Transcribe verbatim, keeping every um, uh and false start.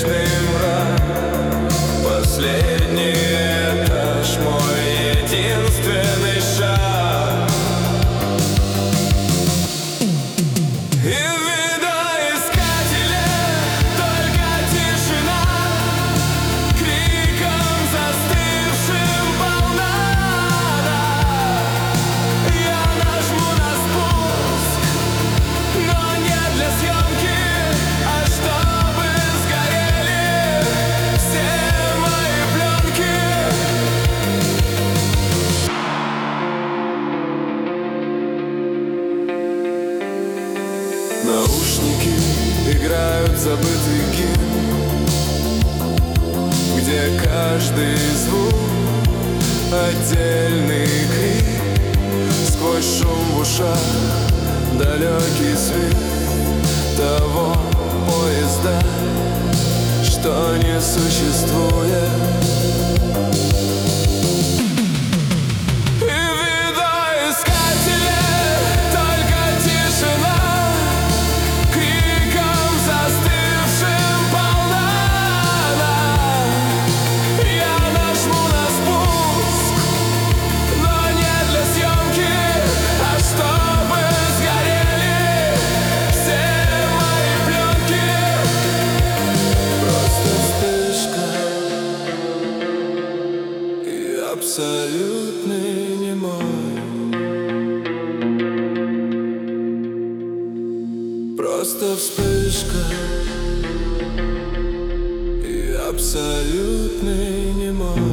вечный мрак. Последний этаж, мой единственный шаг. И вида искателя только тишина, криком застывшим полна. Я нажму на спуск, но не для съемки, а чтобы сгорели все мои пленки. Наушники играют забытый гимн, где каждый звук — отдельный крик. Сквозь шум в ушах далекий свет того поезда, что не существует. Абсолютный немой, просто вспышка и абсолютный немой.